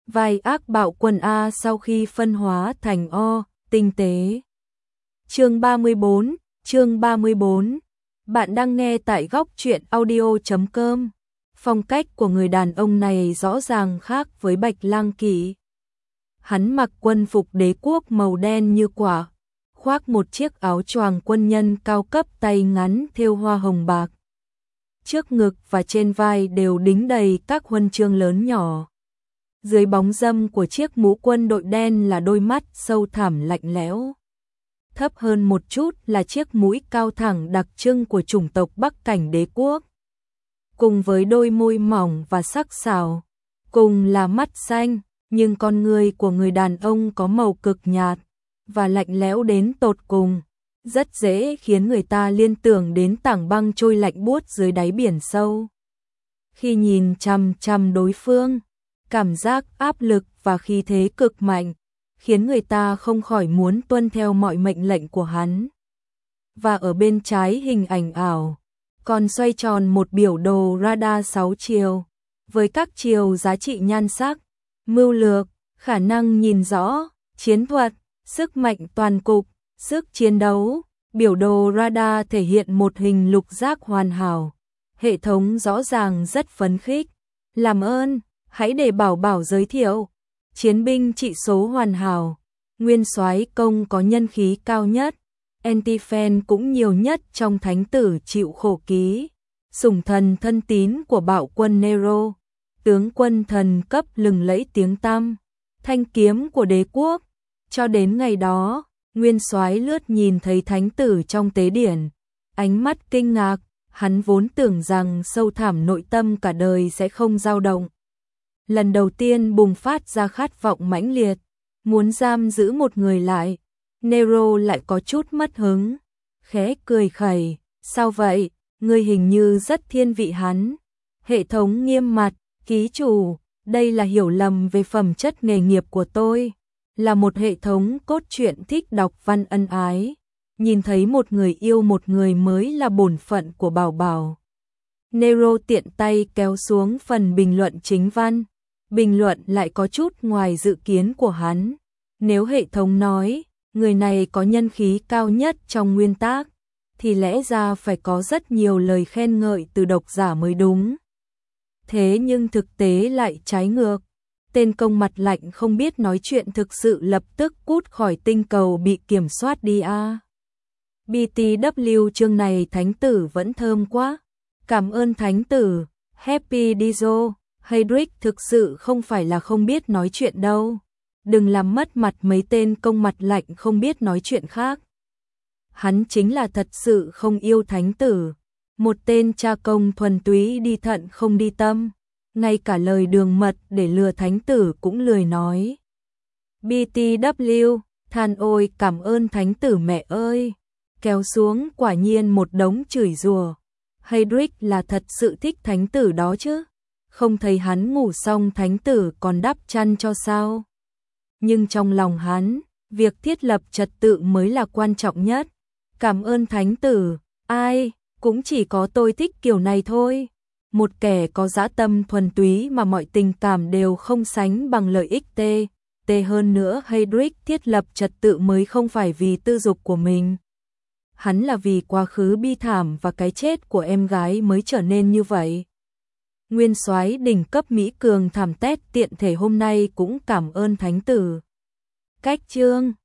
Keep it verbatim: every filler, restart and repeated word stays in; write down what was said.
Vai ác bạo quân A sau khi phân hóa thành O, tinh tế. Chương ba mươi bốn, chương ba mươi bốn. Bạn đang nghe tại góc truyện audio chấm com. Phong cách của người đàn ông này rõ ràng khác với Bạch Lang Kỵ. Hắn mặc quân phục đế quốc màu đen như quả, khoác một chiếc áo choàng quân nhân cao cấp tay ngắn thêu hoa hồng bạc. Trước ngực và trên vai đều đính đầy các huân chương lớn nhỏ. Dưới bóng râm của chiếc mũ quân đội đen là đôi mắt sâu thẳm lạnh lẽo. Thấp hơn một chút là chiếc mũi cao thẳng đặc trưng của chủng tộc Bắc Cảnh đế quốc. Cùng với đôi môi mỏng và sắc sảo, cùng là mắt xanh, nhưng con người của người đàn ông có màu cực nhạt và lạnh lẽo đến tột cùng, rất dễ khiến người ta liên tưởng đến tảng băng trôi lạnh buốt dưới đáy biển sâu. Khi nhìn chằm chằm đối phương, cảm giác áp lực và khí thế cực mạnh, khiến người ta không khỏi muốn tuân theo mọi mệnh lệnh của hắn. Và ở bên trái hình ảnh ảo, còn xoay tròn một biểu đồ radar sáu chiều, với các chiều giá trị nhan sắc, mưu lược, khả năng nhìn rõ, chiến thuật, sức mạnh toàn cục, sức chiến đấu. Biểu đồ radar thể hiện một hình lục giác hoàn hảo. Hệ thống rõ ràng rất phấn khích. Làm ơn, hãy để Bảo Bảo giới thiệu. Chiến binh trị số hoàn hảo. Nguyên soái công có nhân khí cao nhất. Anti-fan cũng nhiều nhất trong thánh tử chịu khổ ký. Sủng thần thân tín của bạo quân Nero. Tướng quân thần cấp lừng lẫy tiếng tăm. Thanh kiếm của đế quốc. Cho đến ngày đó, Nguyên soái lướt nhìn thấy thánh tử trong tế điển, ánh mắt kinh ngạc, hắn vốn tưởng rằng sâu thẳm nội tâm cả đời sẽ không dao động. Lần đầu tiên bùng phát ra khát vọng mãnh liệt, muốn giam giữ một người lại, Nero lại có chút mất hứng, khẽ cười khẩy, sao vậy, ngươi hình như rất thiên vị hắn. Hệ thống nghiêm mặt, ký chủ, đây là hiểu lầm về phẩm chất nghề nghiệp của tôi. Là một hệ thống cốt truyện thích đọc văn ân ái, nhìn thấy một người yêu một người mới là bổn phận của Bảo Bảo. Nero tiện tay kéo xuống phần bình luận chính văn, bình luận lại có chút ngoài dự kiến của hắn. Nếu hệ thống nói, người này có nhân khí cao nhất trong nguyên tác, thì lẽ ra phải có rất nhiều lời khen ngợi từ độc giả mới đúng. Thế nhưng thực tế lại trái ngược. Tên công mặt lạnh không biết nói chuyện thực sự lập tức cút khỏi tinh cầu bị kiểm soát đi a. À. bê tê vê chương này thánh tử vẫn thơm quá. Cảm ơn thánh tử. Happy Dizo. Heydrich thực sự không phải là không biết nói chuyện đâu. Đừng làm mất mặt mấy tên công mặt lạnh không biết nói chuyện khác. Hắn chính là thật sự không yêu thánh tử. Một tên cha công thuần túy đi thận không đi tâm. Ngay cả lời đường mật để lừa thánh tử cũng lười nói. bê tê vê, than ôi cảm ơn thánh tử mẹ ơi. Kéo xuống quả nhiên một đống chửi rủa. Heydrich là thật sự thích thánh tử đó chứ. Không thấy hắn ngủ xong thánh tử còn đắp chăn cho sao. Nhưng trong lòng hắn, việc thiết lập trật tự mới là quan trọng nhất. Cảm ơn thánh tử, ai, cũng chỉ có tôi thích kiểu này thôi. Một kẻ có dã tâm thuần túy mà mọi tình cảm đều không sánh bằng lợi ích tê. Tê hơn nữa Heydrich thiết lập trật tự mới không phải vì tư dục của mình. Hắn là vì quá khứ bi thảm và cái chết của em gái mới trở nên như vậy. Nguyên soái đỉnh cấp Mỹ Cường thảm tét tiện thể hôm nay cũng cảm ơn thánh tử. Cách chương